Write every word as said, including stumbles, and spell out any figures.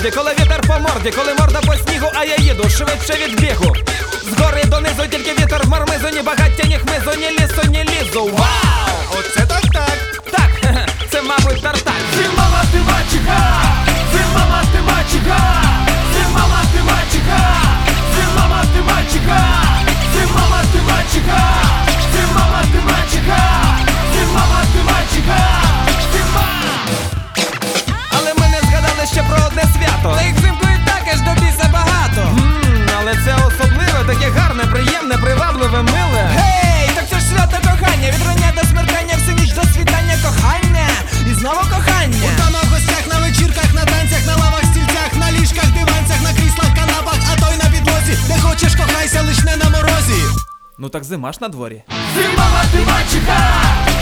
акорді, коли вітер по морді, коли морда по снігу, а я їду швидше від бігу. Згори донизу тільки вітер в мармизу, ні багаття, ні хмизу, ні лісу, ні лізу. Вау! Оце так-так. Так, це, мабуть, тартак. Зима математика, зима математика, зима математика, зима математика, зима математика, зима математика, зима математика, зима. Але ми не згадали ще про одне свято. Та їх взимку і так аж до біса багато. Ммм, але це особливе, таке гарне, приємне, привабливе, миле. Гей, так це ж свято кохання. Від рання до смеркання, всю ніч до світання кохання. І знову кохання. Удома в гостях, на вечірках, на танцях, на лавах, стільцях, на ліжках, диванцях, на кріслах, канапах, а то й на підлозі. Де хочеш кохайся, лиш не на морозі. Ну так зима ж на дворі. Зима математика,